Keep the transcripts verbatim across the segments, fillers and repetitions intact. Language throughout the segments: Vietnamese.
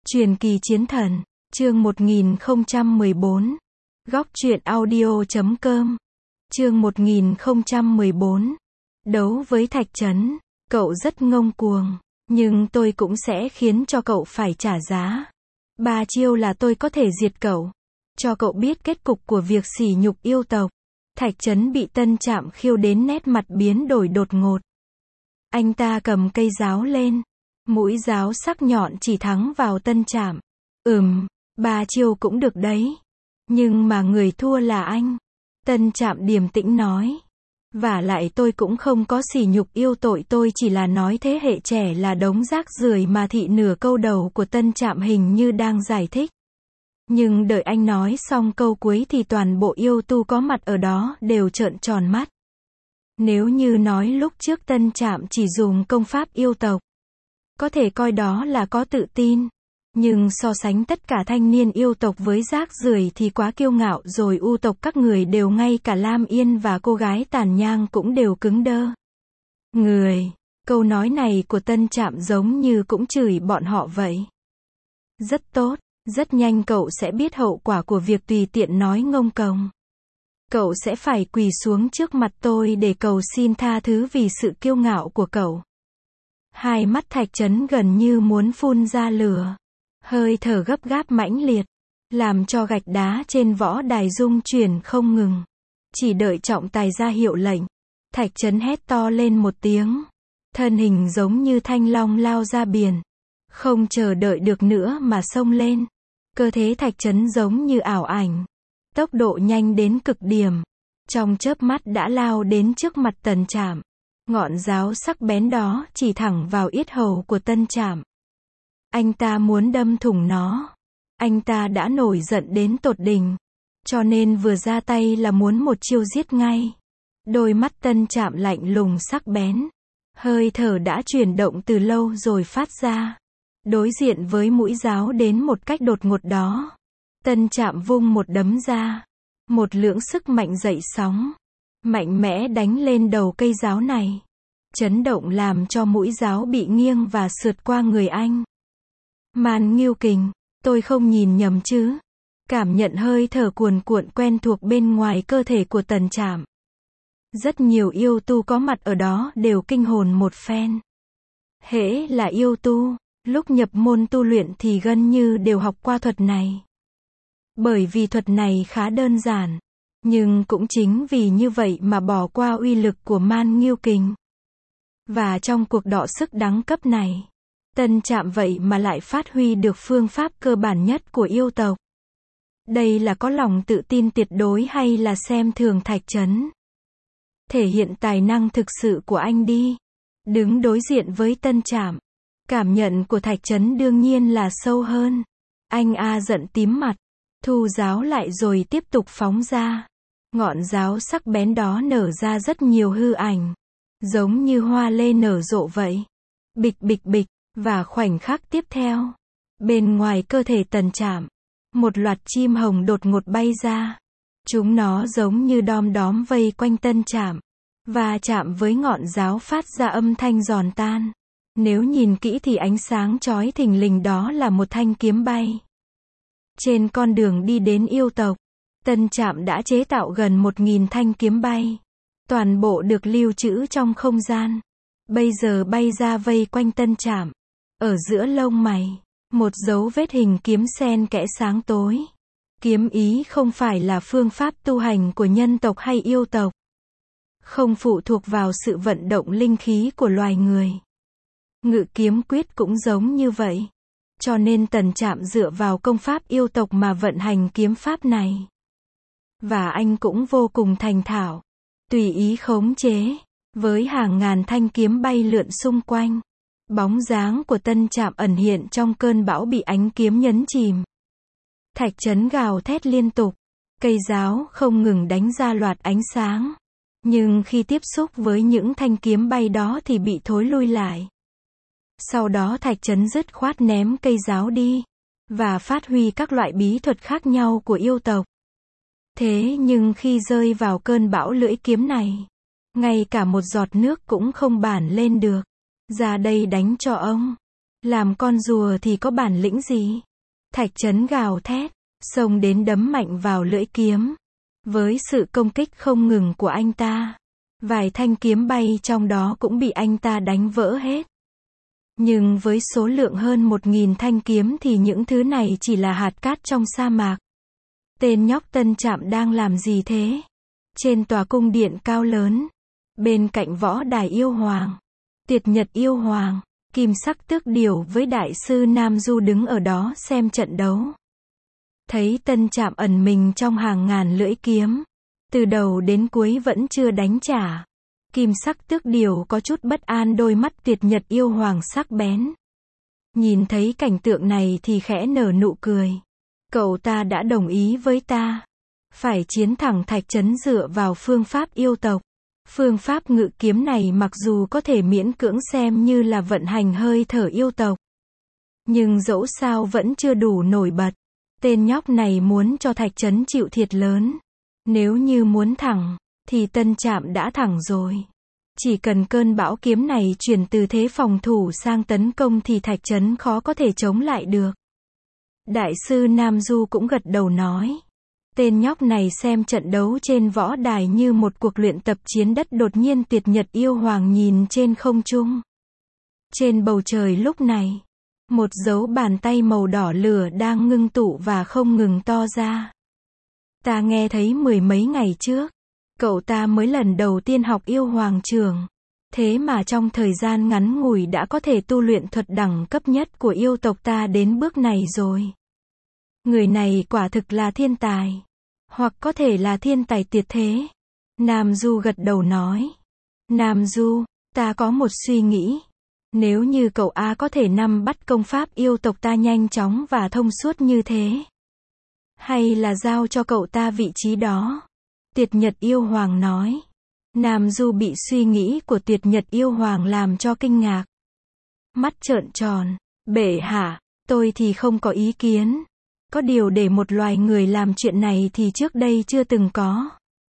Truyền kỳ chiến thần, chương một nghìn không trăm mười bốn. Góc truyện audio chấm com. Chương một nghìn không trăm mười bốn. Đấu với Thạch Trấn, cậu rất ngông cuồng, nhưng tôi cũng sẽ khiến cho cậu phải trả giá. Ba chiêu là tôi có thể diệt cậu, cho cậu biết kết cục của việc sỉ nhục yêu tộc. Thạch Trấn bị Tân Trạm khiêu đến nét mặt biến đổi đột ngột. Anh ta cầm cây giáo lên, mũi giáo sắc nhọn chỉ thẳng vào Tân Trạm. Ừm, ba chiêu cũng được đấy. Nhưng mà người thua là anh. Tân Trạm điềm tĩnh nói. Vả lại tôi cũng không có sỉ nhục yêu tội, tôi chỉ là nói thế hệ trẻ là đống rác rưởi mà. Thị nửa câu đầu của Tân Trạm hình như đang giải thích. Nhưng đợi anh nói xong câu cuối thì toàn bộ yêu tu có mặt ở đó đều trợn tròn mắt. Nếu như nói lúc trước Tân Trạm chỉ dùng công pháp yêu tộc, có thể coi đó là có tự tin. Nhưng so sánh tất cả thanh niên yêu tộc với rác rưởi thì quá kiêu ngạo rồi. U tộc các người đều, ngay cả Lam Yên và cô gái Tàn Nhang cũng đều cứng đơ. Người, câu nói này của Tân Trạm giống như cũng chửi bọn họ vậy. Rất tốt, rất nhanh cậu sẽ biết hậu quả của việc tùy tiện nói ngông cuồng. Cậu sẽ phải quỳ xuống trước mặt tôi để cầu xin tha thứ vì sự kiêu ngạo của cậu. Hai mắt Thạch Trấn gần như muốn phun ra lửa. Hơi thở gấp gáp mãnh liệt, làm cho gạch đá trên võ đài rung chuyển không ngừng. Chỉ đợi trọng tài ra hiệu lệnh, Thạch Trấn hét to lên một tiếng. Thân hình giống như thanh long lao ra biển. Không chờ đợi được nữa mà xông lên. Cơ thế Thạch Trấn giống như ảo ảnh. Tốc độ nhanh đến cực điểm. Trong chớp mắt đã lao đến trước mặt Tân Trạm. Ngọn giáo sắc bén đó chỉ thẳng vào yết hầu của Tân Trạm. Anh ta muốn đâm thủng nó. Anh ta đã nổi giận đến tột đỉnh. Cho nên vừa ra tay là muốn một chiêu giết ngay. Đôi mắt Tân Trạm lạnh lùng sắc bén. Hơi thở đã chuyển động từ lâu rồi phát ra. Đối diện với mũi giáo đến một cách đột ngột đó, Tân Trạm vung một đấm ra. Một lưỡng sức mạnh dậy sóng. Mạnh mẽ đánh lên đầu cây giáo này. Chấn động làm cho mũi giáo bị nghiêng và sượt qua người anh. Man Ngưu Kình, tôi không nhìn nhầm chứ? Cảm nhận hơi thở cuồn cuộn quen thuộc bên ngoài cơ thể của Tân Trạm. Rất nhiều yêu tu có mặt ở đó đều kinh hồn một phen. Hễ là yêu tu, lúc nhập môn tu luyện thì gần như đều học qua thuật này. Bởi vì thuật này khá đơn giản. Nhưng cũng chính vì như vậy mà bỏ qua uy lực của Man Ngưu Kình. Và trong cuộc đọ sức đẳng cấp này, Tân Trạm vậy mà lại phát huy được phương pháp cơ bản nhất của yêu tộc. Đây là có lòng tự tin tuyệt đối hay là xem thường Thạch Trấn? Thể hiện tài năng thực sự của anh đi. Đứng đối diện với Tân Trạm, cảm nhận của Thạch Trấn đương nhiên là sâu hơn. Anh a giận tím mặt, thu giáo lại rồi tiếp tục phóng ra. Ngọn giáo sắc bén đó nở ra rất nhiều hư ảnh, giống như hoa lê nở rộ vậy. Bịch bịch bịch. Và khoảnh khắc tiếp theo, bên ngoài cơ thể Tân Trạm, một loạt chim hồng đột ngột bay ra. Chúng nó giống như đom đóm vây quanh Tân Trạm, và chạm với ngọn giáo phát ra âm thanh giòn tan. Nếu nhìn kỹ thì ánh sáng chói thình lình đó là một thanh kiếm bay. Trên con đường đi đến yêu tộc, Tân Trạm đã chế tạo gần một nghìn thanh kiếm bay. Toàn bộ được lưu trữ trong không gian. Bây giờ bay ra vây quanh Tân Trạm. Ở giữa lông mày, một dấu vết hình kiếm xen kẽ sáng tối. Kiếm ý không phải là phương pháp tu hành của nhân tộc hay yêu tộc. Không phụ thuộc vào sự vận động linh khí của loài người. Ngự kiếm quyết cũng giống như vậy. Cho nên Tân Trạm dựa vào công pháp yêu tộc mà vận hành kiếm pháp này. Và anh cũng vô cùng thành thạo. Tùy ý khống chế. Với hàng ngàn thanh kiếm bay lượn xung quanh. Bóng dáng của Tân Trạm ẩn hiện trong cơn bão bị ánh kiếm nhấn chìm. Thạch Trấn gào thét liên tục. Cây giáo không ngừng đánh ra loạt ánh sáng. Nhưng khi tiếp xúc với những thanh kiếm bay đó thì bị thối lui lại. Sau đó Thạch Trấn dứt khoát ném cây giáo đi. Và phát huy các loại bí thuật khác nhau của yêu tộc. Thế nhưng khi rơi vào cơn bão lưỡi kiếm này, ngay cả một giọt nước cũng không bản lên được. Ra đây đánh cho ông. Làm con rùa thì có bản lĩnh gì? Thạch Trấn gào thét, xông đến đấm mạnh vào lưỡi kiếm. Với sự công kích không ngừng của anh ta, vài thanh kiếm bay trong đó cũng bị anh ta đánh vỡ hết. Nhưng với số lượng hơn một nghìn thanh kiếm thì những thứ này chỉ là hạt cát trong sa mạc. Tên nhóc Tân Trạm đang làm gì thế? Trên tòa cung điện cao lớn, bên cạnh võ đài yêu hoàng, Tiệt Nhật yêu hoàng, Kim Sắc Tước Điểu với đại sư Nam Du đứng ở đó xem trận đấu. Thấy Tân Trạm ẩn mình trong hàng ngàn lưỡi kiếm, từ đầu đến cuối vẫn chưa đánh trả. Kim Sắc Tước Điểu có chút bất an, đôi mắt Tiệt Nhật yêu hoàng sắc bén. Nhìn thấy cảnh tượng này thì khẽ nở nụ cười. Cậu ta đã đồng ý với ta. Phải chiến thẳng Thạch Trấn dựa vào phương pháp yêu tộc. Phương pháp ngự kiếm này mặc dù có thể miễn cưỡng xem như là vận hành hơi thở yêu tộc, nhưng dẫu sao vẫn chưa đủ nổi bật. Tên nhóc này muốn cho Thạch Trấn chịu thiệt lớn. Nếu như muốn thẳng, thì Tân Trạm đã thẳng rồi. Chỉ cần cơn bão kiếm này chuyển từ thế phòng thủ sang tấn công thì Thạch Trấn khó có thể chống lại được. Đại sư Nam Du cũng gật đầu nói. Tên nhóc này xem trận đấu trên võ đài như một cuộc luyện tập chiến đất. Đột nhiên Tiệt Nhật yêu hoàng nhìn trên không trung. Trên bầu trời lúc này, một dấu bàn tay màu đỏ lửa đang ngưng tụ và không ngừng to ra. Ta nghe thấy mười mấy ngày trước, cậu ta mới lần đầu tiên học yêu hoàng trường. Thế mà trong thời gian ngắn ngủi đã có thể tu luyện thuật đẳng cấp nhất của yêu tộc ta đến bước này rồi. Người này quả thực là thiên tài. Hoặc có thể là thiên tài tuyệt thế. Nam Du gật đầu nói. Nam Du, ta có một suy nghĩ. Nếu như cậu A có thể nắm bắt công pháp yêu tộc ta nhanh chóng và thông suốt như thế, hay là giao cho cậu ta vị trí đó? Tiệt Nhật yêu hoàng nói. Nam Du bị suy nghĩ của Tiệt Nhật yêu hoàng làm cho kinh ngạc. Mắt trợn tròn. Bệ hạ, tôi thì không có ý kiến. Có điều để một loài người làm chuyện này thì trước đây chưa từng có.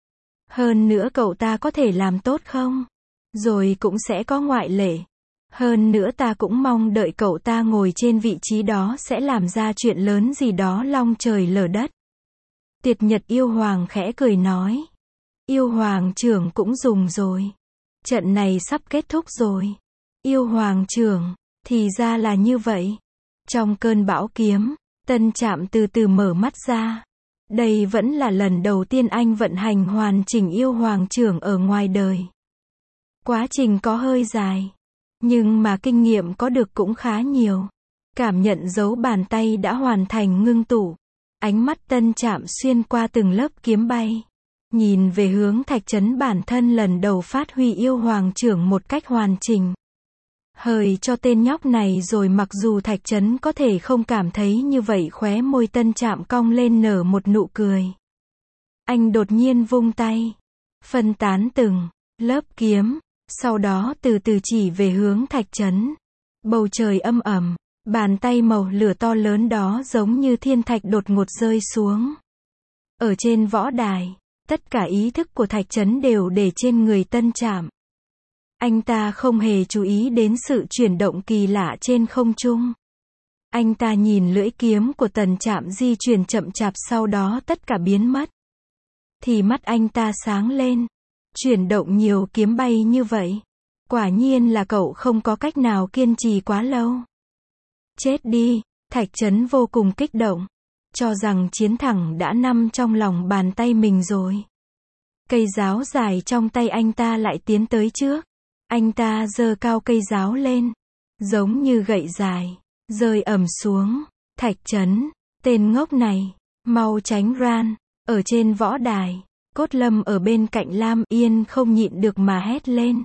Hơn nữa cậu ta có thể làm tốt không? Rồi cũng sẽ có ngoại lệ. Hơn nữa ta cũng mong đợi cậu ta ngồi trên vị trí đó sẽ làm ra chuyện lớn gì đó long trời lở đất. Tiệt Nhật yêu hoàng khẽ cười nói. Yêu hoàng trưởng cũng dùng rồi. Trận này sắp kết thúc rồi. Yêu hoàng trưởng, thì ra là như vậy. Trong cơn bão kiếm, Tân Trạm từ từ mở mắt ra. Đây vẫn là lần đầu tiên anh vận hành hoàn chỉnh yêu hoàng trưởng ở ngoài đời. Quá trình có hơi dài, nhưng mà kinh nghiệm có được cũng khá nhiều. Cảm nhận dấu bàn tay đã hoàn thành ngưng tụ. Ánh mắt Tân Trạm xuyên qua từng lớp kiếm bay, nhìn về hướng Thạch Trấn bản thân lần đầu phát huy yêu hoàng trưởng một cách hoàn chỉnh. Hời cho tên nhóc này rồi. Mặc dù Thạch Trấn có thể không cảm thấy như vậy, khóe môi Tân Trạm cong lên nở một nụ cười. Anh đột nhiên vung tay, phân tán từng lớp kiếm, sau đó từ từ chỉ về hướng Thạch Trấn. Bầu trời âm ầm, bàn tay màu lửa to lớn đó giống như thiên thạch đột ngột rơi xuống. Ở trên võ đài, tất cả ý thức của Thạch Trấn đều để trên người Tân Trạm. Anh ta không hề chú ý đến sự chuyển động kỳ lạ trên không trung. Anh ta nhìn lưỡi kiếm của Tân Trạm di chuyển chậm chạp, sau đó tất cả biến mất. Thì mắt anh ta sáng lên. Chuyển động nhiều kiếm bay như vậy. Quả nhiên là cậu không có cách nào kiên trì quá lâu. Chết đi, Thạch Trấn vô cùng kích động. Cho rằng chiến thắng đã nằm trong lòng bàn tay mình rồi. Cây giáo dài trong tay anh ta lại tiến tới trước. Anh ta giơ cao cây giáo lên, giống như gậy dài, rơi ầm xuống. Thạch Trấn, tên ngốc này, mau tránh ran. Ở trên võ đài, Cốt Lâm ở bên cạnh Lam Yên không nhịn được mà hét lên.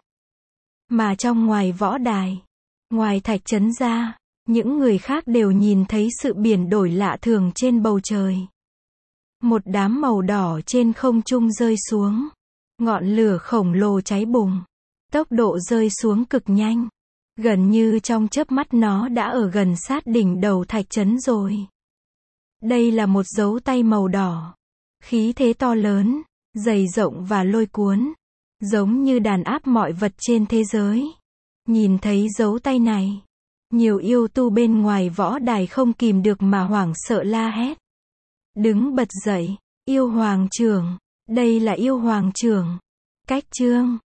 Mà trong ngoài võ đài, ngoài Thạch Trấn ra, những người khác đều nhìn thấy sự biển đổi lạ thường trên bầu trời. Một đám màu đỏ trên không trung rơi xuống. Ngọn lửa khổng lồ cháy bùng. Tốc độ rơi xuống cực nhanh. Gần như trong chớp mắt nó đã ở gần sát đỉnh đầu Thạch Trấn rồi. Đây là một dấu tay màu đỏ. Khí thế to lớn, dày rộng và lôi cuốn. Giống như đàn áp mọi vật trên thế giới. Nhìn thấy dấu tay này, Nhiều yêu tu bên ngoài võ đài không kìm được mà hoảng sợ la hét. Đứng bật dậy, yêu hoàng trưởng, đây là yêu hoàng trưởng. Cách chương